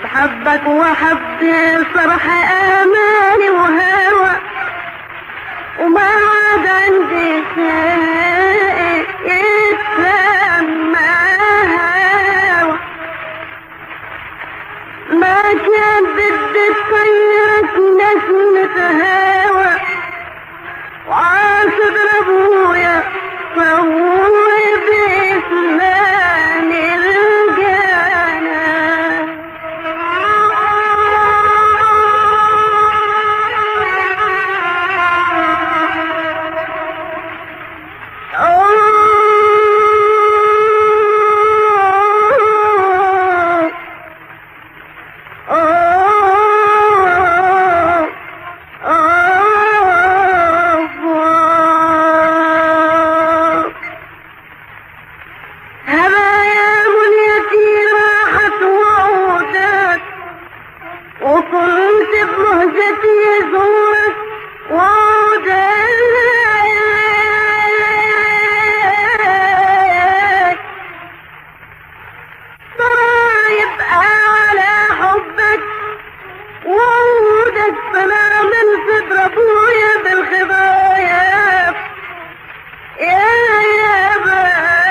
حبك وحب صرح اماني وهوى، وما عاد عندي شيء يتسمى هوى. ما كان بدي تطيرك نسمة هوى، وعاصد ابويا صور باسمان الجنة. وكنت بمهجتي يزورك وعودك، ترى يبقى على حبك وعودك. فانا من صدر ابويا بالخبايا يا يابا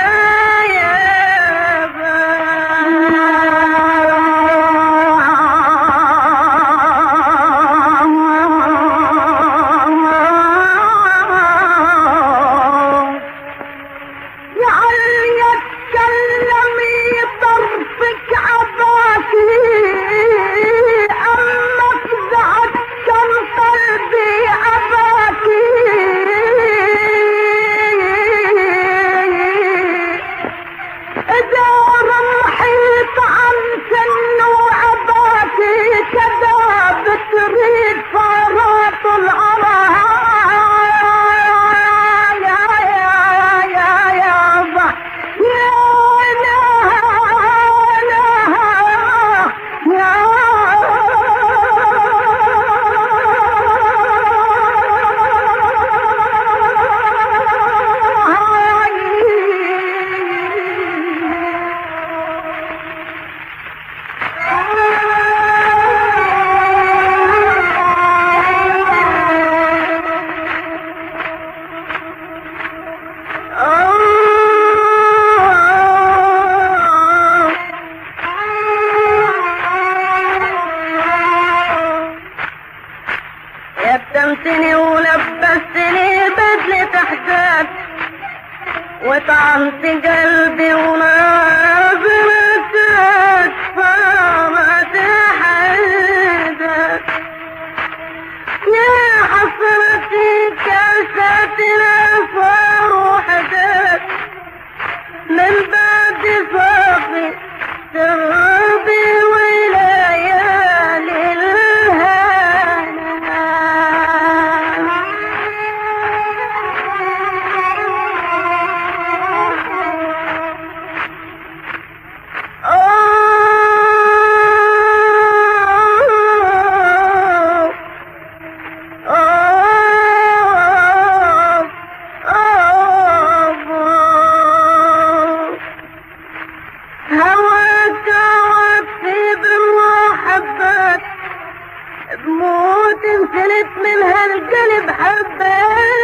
يبتمتني ولبستني بدلة حجاب، وطعنت قلبي وناظرتك صارت حيدك. يا حسرتي كاساتنا صار وحدك، من بعد صافي تربي وليالي الهنا. بموت انسلت من هالقلب حبك،